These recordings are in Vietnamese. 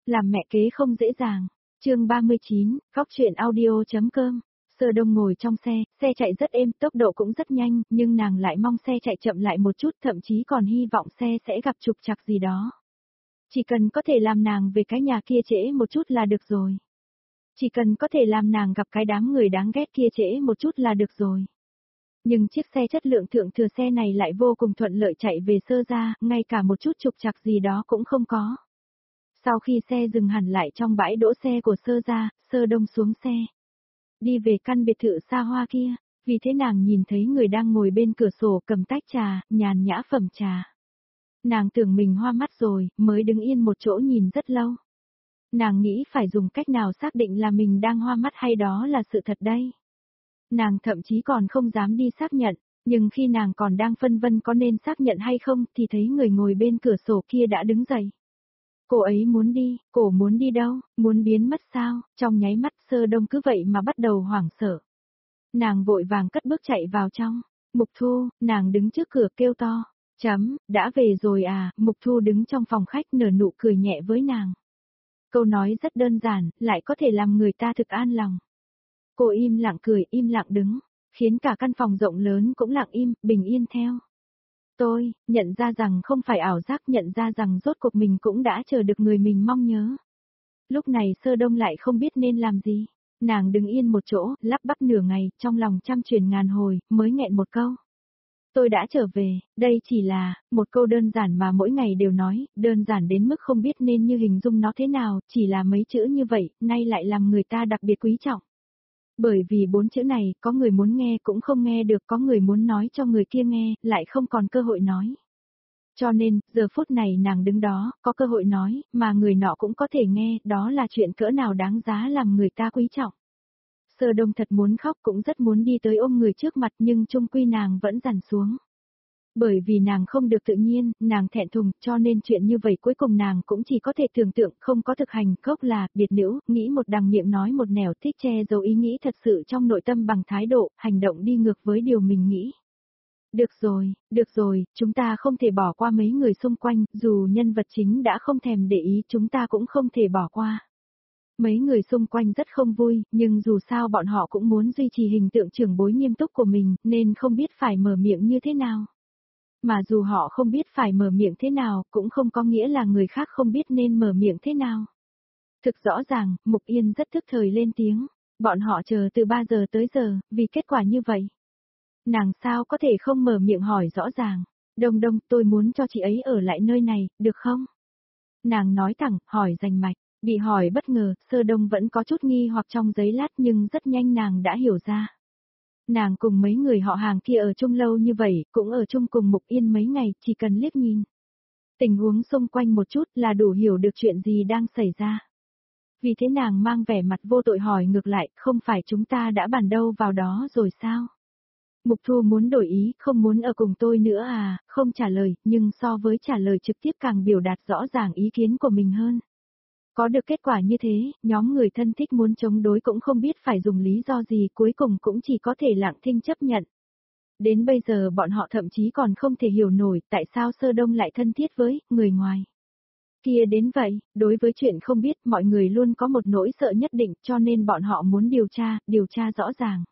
Làm mẹ kế không dễ dàng. Chương 39, góc truyện audio.com. Sơ Đông ngồi trong xe chạy rất êm, tốc độ cũng rất nhanh, nhưng nàng lại mong xe chạy chậm lại một chút, thậm chí còn hy vọng xe sẽ gặp trục trặc gì đó. Chỉ cần có thể làm nàng về cái nhà kia trễ một chút là được rồi. Chỉ cần có thể làm nàng gặp cái đám người đáng ghét kia trễ một chút là được rồi. Nhưng chiếc xe chất lượng thượng thừa xe này lại vô cùng thuận lợi chạy về Sơ gia, ngay cả một chút trục trặc gì đó cũng không có. Sau khi xe dừng hẳn lại trong bãi đỗ xe của Sơ gia, Sơ Đông xuống xe. Đi về căn biệt thự xa hoa kia, vì thế nàng nhìn thấy người đang ngồi bên cửa sổ cầm tách trà, nhàn nhã phẩm trà. Nàng tưởng mình hoa mắt rồi, mới đứng yên một chỗ nhìn rất lâu. Nàng nghĩ phải dùng cách nào xác định là mình đang hoa mắt hay đó là sự thật đây. Nàng thậm chí còn không dám đi xác nhận, nhưng khi nàng còn đang phân vân có nên xác nhận hay không thì thấy người ngồi bên cửa sổ kia đã đứng dậy. Cô ấy muốn đi, cô muốn đi đâu, muốn biến mất sao, trong nháy mắt Sơ Đông cứ vậy mà bắt đầu hoảng sợ. Nàng vội vàng cất bước chạy vào trong, Mục Thu, nàng đứng trước cửa kêu to, đã về rồi à, Mục Thu đứng trong phòng khách nở nụ cười nhẹ với nàng. Câu nói rất đơn giản, lại có thể làm người ta thực an lòng. Cô im lặng cười, im lặng đứng, khiến cả căn phòng rộng lớn cũng lặng im, bình yên theo. Tôi, nhận ra rằng không phải ảo giác, nhận ra rằng rốt cuộc mình cũng đã chờ được người mình mong nhớ. Lúc này Sơ Đông lại không biết nên làm gì. Nàng đứng yên một chỗ, lắp bắp nửa ngày, trong lòng trăm truyền ngàn hồi, mới nghẹn một câu. Tôi đã trở về, đây chỉ là, một câu đơn giản mà mỗi ngày đều nói, đơn giản đến mức không biết nên như hình dung nó thế nào, chỉ là mấy chữ như vậy, nay lại làm người ta đặc biệt quý trọng. Bởi vì 4 chữ này, có người muốn nghe cũng không nghe được, có người muốn nói cho người kia nghe, lại không còn cơ hội nói. Cho nên, giờ phút này nàng đứng đó, có cơ hội nói, mà người nọ cũng có thể nghe, đó là chuyện cỡ nào đáng giá làm người ta quý trọng. Sơ Đông thật muốn khóc, cũng rất muốn đi tới ôm người trước mặt, nhưng chung quy nàng vẫn dằn xuống. Bởi vì nàng không được tự nhiên, nàng thẹn thùng, cho nên chuyện như vậy cuối cùng nàng cũng chỉ có thể tưởng tượng, không có thực hành, cốc là, biệt nữ, nghĩ một đằng miệng nói một nẻo, thích che giấu ý nghĩ thật sự trong nội tâm bằng thái độ, hành động đi ngược với điều mình nghĩ. Được rồi, chúng ta không thể bỏ qua mấy người xung quanh, dù nhân vật chính đã không thèm để ý, chúng ta cũng không thể bỏ qua. Mấy người xung quanh rất không vui, nhưng dù sao bọn họ cũng muốn duy trì hình tượng trưởng bối nghiêm túc của mình, nên không biết phải mở miệng như thế nào. Mà dù họ không biết phải mở miệng thế nào, cũng không có nghĩa là người khác không biết nên mở miệng thế nào. Thực rõ ràng, Mục Yên rất thức thời lên tiếng, bọn họ chờ từ 3 giờ tới giờ, vì kết quả như vậy. Nàng sao có thể không mở miệng hỏi rõ ràng, Đông, tôi muốn cho chị ấy ở lại nơi này, được không? Nàng nói thẳng, hỏi rành mạch, bị hỏi bất ngờ, Sơ Đông vẫn có chút nghi hoặc trong giây lát nhưng rất nhanh nàng đã hiểu ra. Nàng cùng mấy người họ hàng kia ở chung lâu như vậy, cũng ở chung cùng Mục Yên mấy ngày, chỉ cần liếc nhìn. Tình huống xung quanh một chút là đủ hiểu được chuyện gì đang xảy ra. Vì thế nàng mang vẻ mặt vô tội hỏi ngược lại, không phải chúng ta đã bàn đâu vào đó rồi sao? Mục Thu muốn đổi ý, không muốn ở cùng tôi nữa à, không trả lời, nhưng so với trả lời trực tiếp càng biểu đạt rõ ràng ý kiến của mình hơn. Có được kết quả như thế, nhóm người thân thích muốn chống đối cũng không biết phải dùng lý do gì, cuối cùng cũng chỉ có thể lặng thinh chấp nhận. Đến bây giờ bọn họ thậm chí còn không thể hiểu nổi tại sao Sơ Đông lại thân thiết với người ngoài. Kia đến vậy, đối với chuyện không biết mọi người luôn có một nỗi sợ nhất định cho nên bọn họ muốn điều tra rõ ràng.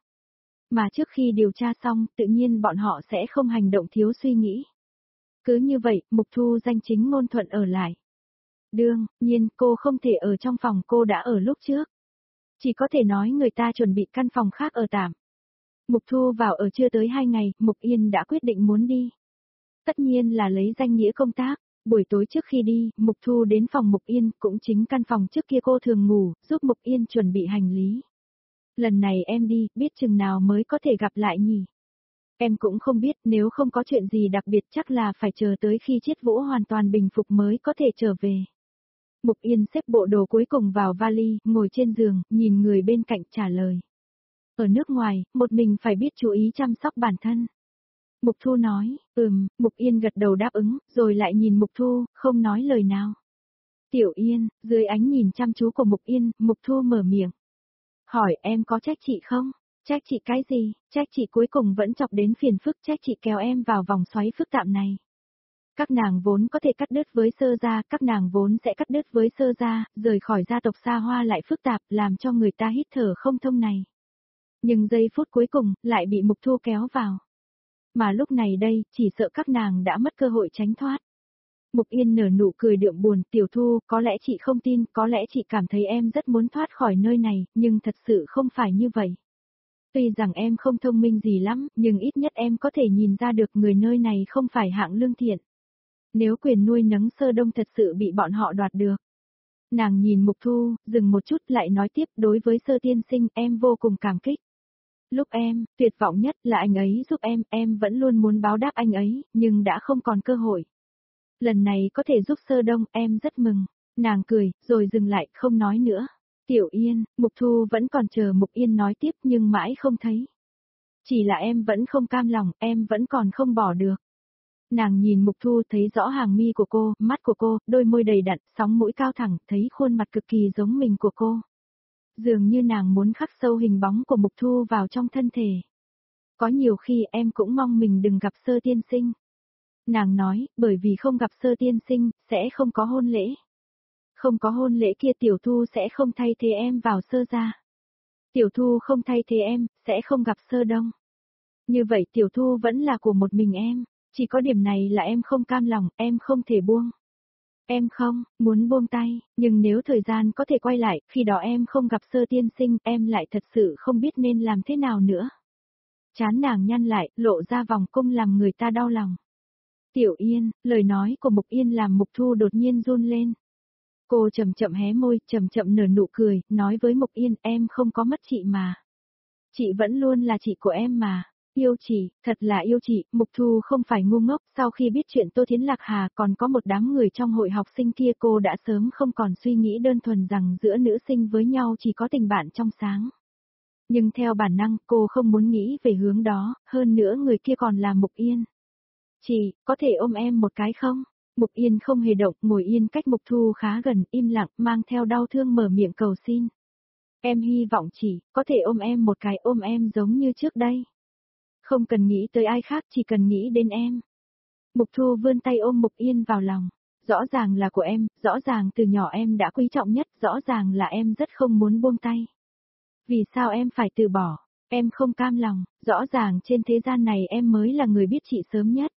Mà trước khi điều tra xong, tự nhiên bọn họ sẽ không hành động thiếu suy nghĩ. Cứ như vậy, Mục Thu danh chính ngôn thuận ở lại. Đương nhiên, cô không thể ở trong phòng cô đã ở lúc trước. Chỉ có thể nói người ta chuẩn bị căn phòng khác ở tạm. Mục Thu vào ở chưa tới 2 ngày, Mục Yên đã quyết định muốn đi. Tất nhiên là lấy danh nghĩa công tác. Buổi tối trước khi đi, Mục Thu đến phòng Mục Yên, cũng chính căn phòng trước kia cô thường ngủ, giúp Mục Yên chuẩn bị hành lý. Lần này em đi, biết chừng nào mới có thể gặp lại nhỉ? Em cũng không biết, nếu không có chuyện gì đặc biệt chắc là phải chờ tới khi Chiết Vũ hoàn toàn bình phục mới có thể trở về. Mục Yên xếp bộ đồ cuối cùng vào vali, ngồi trên giường, nhìn người bên cạnh trả lời. Ở nước ngoài, một mình phải biết chú ý chăm sóc bản thân. Mục Thu nói, Mục Yên gật đầu đáp ứng, rồi lại nhìn Mục Thu, không nói lời nào. Tiểu Yên, dưới ánh nhìn chăm chú của Mục Yên, Mục Thu mở miệng. Hỏi em có trách chị không? Trách chị cái gì? Trách chị cuối cùng vẫn chọc đến phiền phức, trách chị kéo em vào vòng xoáy phức tạp này. Các nàng vốn có thể cắt đứt với Sơ gia, các nàng vốn sẽ cắt đứt với Sơ gia, rời khỏi gia tộc xa hoa lại phức tạp, làm cho người ta hít thở không thông này. Nhưng giây phút cuối cùng, lại bị Mục Thu kéo vào. Mà lúc này đây, chỉ sợ các nàng đã mất cơ hội tránh thoát. Mục Yên nở nụ cười đượm buồn, Tiểu Thu, có lẽ chị không tin, có lẽ chị cảm thấy em rất muốn thoát khỏi nơi này, nhưng thật sự không phải như vậy. Tuy rằng em không thông minh gì lắm, nhưng ít nhất em có thể nhìn ra được người nơi này không phải hạng lương thiện. Nếu quyền nuôi nấng Sơ Đông thật sự bị bọn họ đoạt được. Nàng nhìn Mục Thu, dừng một chút lại nói tiếp, đối với Sơ tiên sinh em vô cùng cảm kích. Lúc em, tuyệt vọng nhất là anh ấy giúp em vẫn luôn muốn báo đáp anh ấy, nhưng đã không còn cơ hội. Lần này có thể giúp Sơ Đông, em rất mừng. Nàng cười, rồi dừng lại, không nói nữa. Tiểu Yên, Mục Thu vẫn còn chờ Mục Yên nói tiếp nhưng mãi không thấy. Chỉ là em vẫn không cam lòng, em vẫn còn không bỏ được. Nàng nhìn Mục Thu thấy rõ hàng mi của cô, mắt của cô, đôi môi đầy đặn, sóng mũi cao thẳng, thấy khuôn mặt cực kỳ giống mình của cô. Dường như nàng muốn khắc sâu hình bóng của Mục Thu vào trong thân thể. Có nhiều khi em cũng mong mình đừng gặp Sơ tiên sinh. Nàng nói, bởi vì không gặp Sơ tiên sinh, sẽ không có hôn lễ. Không có hôn lễ kia Tiểu Thu sẽ không thay thế em vào Sơ gia. Tiểu Thu không thay thế em, sẽ không gặp Sơ Đông. Như vậy Tiểu Thu vẫn là của một mình em, chỉ có điểm này là em không cam lòng, em không thể buông. Em không, muốn buông tay, nhưng nếu thời gian có thể quay lại, khi đó em không gặp Sơ tiên sinh, em lại thật sự không biết nên làm thế nào nữa. Chán nàng nhăn lại, lộ ra vòng cung làm người ta đau lòng. Tiểu Yên, lời nói của Mục Yên làm Mục Thu đột nhiên run lên. Cô chậm chậm hé môi, chậm chậm nở nụ cười, nói với Mục Yên, em không có mất chị mà. Chị vẫn luôn là chị của em mà. Yêu chị, thật là yêu chị, Mục Thu không phải ngu ngốc, sau khi biết chuyện Tô Thiến Lạc Hà còn có một đám người trong hội học sinh kia cô đã sớm không còn suy nghĩ đơn thuần rằng giữa nữ sinh với nhau chỉ có tình bạn trong sáng. Nhưng theo bản năng cô không muốn nghĩ về hướng đó, hơn nữa người kia còn là Mục Yên. Chị, có thể ôm em một cái không? Mục Yên không hề động, ngồi yên cách Mục Thu khá gần, im lặng, mang theo đau thương mở miệng cầu xin. Em hy vọng chị, có thể ôm em một cái, ôm em giống như trước đây. Không cần nghĩ tới ai khác, chỉ cần nghĩ đến em. Mục Thu vươn tay ôm Mục Yên vào lòng. Rõ ràng là của em, rõ ràng từ nhỏ em đã quý trọng nhất, rõ ràng là em rất không muốn buông tay. Vì sao em phải từ bỏ? Em không cam lòng, rõ ràng trên thế gian này em mới là người biết chị sớm nhất.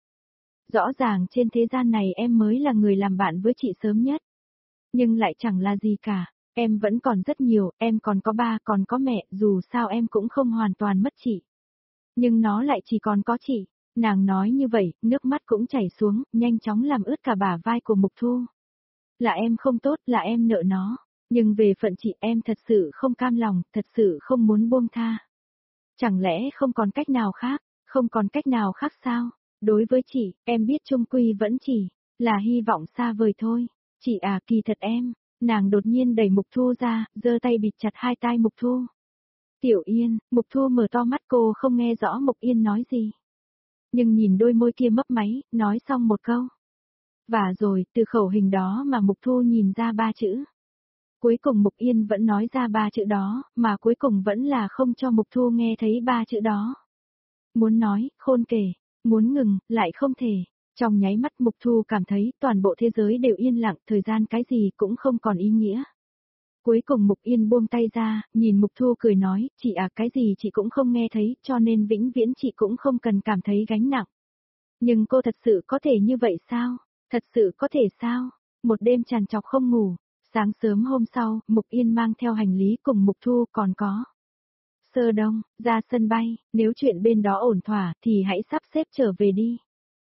Rõ ràng trên thế gian này em mới là người làm bạn với chị sớm nhất. Nhưng lại chẳng là gì cả, em vẫn còn rất nhiều, em còn có ba, còn có mẹ, dù sao em cũng không hoàn toàn mất chị. Nhưng nó lại chỉ còn có chị. Nàng nói như vậy, nước mắt cũng chảy xuống, nhanh chóng làm ướt cả bả vai của Mục Thu. Là em không tốt, là em nợ nó. Nhưng về phận chị em thật sự không cam lòng, thật sự không muốn buông tha. Chẳng lẽ không còn cách nào khác, không còn cách nào khác sao? Đối với chị, em biết chung quy vẫn chỉ là hy vọng xa vời thôi. Chị à, kỳ thật em. Nàng đột nhiên đẩy Mục Thu ra, giơ tay bịt chặt hai tai Mục Thu. Tiểu Yên, Mục Thu mở to mắt, cô không nghe rõ Mục Yên nói gì. Nhưng nhìn đôi môi kia mấp máy, nói xong một câu. Và rồi, từ khẩu hình đó mà Mục Thu nhìn ra ba chữ. Cuối cùng Mục Yên vẫn nói ra ba chữ đó, mà cuối cùng vẫn là không cho Mục Thu nghe thấy ba chữ đó. Muốn nói, khôn kể, muốn ngừng, lại không thể. Trong nháy mắt Mục Thu cảm thấy toàn bộ thế giới đều yên lặng, thời gian cái gì cũng không còn ý nghĩa. Cuối cùng Mục Yên buông tay ra, nhìn Mục Thu cười nói, chị à, cái gì chị cũng không nghe thấy, cho nên vĩnh viễn chị cũng không cần cảm thấy gánh nặng. Nhưng cô thật sự có thể như vậy sao? Thật sự có thể sao? Một đêm tràn trọc không ngủ. Sáng sớm hôm sau, Mục Yên mang theo hành lý cùng Mục Thu còn có. Sơ Đông, ra sân bay, nếu chuyện bên đó ổn thỏa thì hãy sắp xếp trở về đi.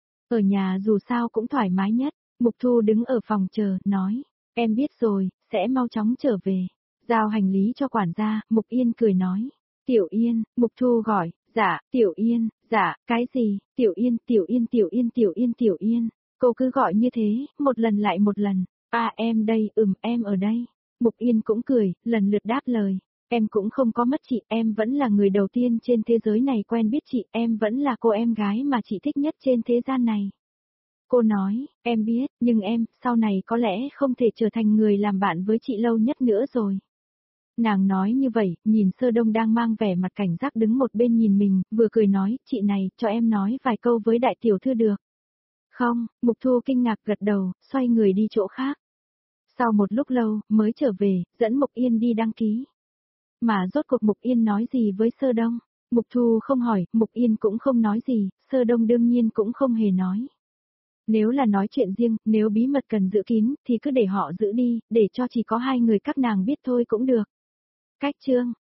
Ở nhà dù sao cũng thoải mái nhất, Mục Thu đứng ở phòng chờ, nói, em biết rồi, sẽ mau chóng trở về. Giao hành lý cho quản gia, Mục Yên cười nói. Tiểu Yên, Mục Thu gọi, dạ, Tiểu Yên, dạ, cái gì, Tiểu Yên, Tiểu Yên, Tiểu Yên, Tiểu Yên, Tiểu Yên. Cô cứ gọi như thế, một lần lại một lần. À em đây, em ở đây. Mục Yên cũng cười, lần lượt đáp lời. Em cũng không có mất chị, em vẫn là người đầu tiên trên thế giới này quen biết chị, em vẫn là cô em gái mà chị thích nhất trên thế gian này. Cô nói, em biết, nhưng em, sau này có lẽ không thể trở thành người làm bạn với chị lâu nhất nữa rồi. Nàng nói như vậy, nhìn Sơ Đông đang mang vẻ mặt cảnh giác đứng một bên nhìn mình, vừa cười nói, chị này, cho em nói vài câu với đại tiểu thư được. Không, Mục Thu kinh ngạc gật đầu, xoay người đi chỗ khác. Sau một lúc lâu, mới trở về, dẫn Mục Yên đi đăng ký. Mà rốt cuộc Mục Yên nói gì với Sơ Đông? Mục Thu không hỏi, Mục Yên cũng không nói gì, Sơ Đông đương nhiên cũng không hề nói. Nếu là nói chuyện riêng, nếu bí mật cần giữ kín, thì cứ để họ giữ đi, để cho chỉ có hai người các nàng biết thôi cũng được. Cách chương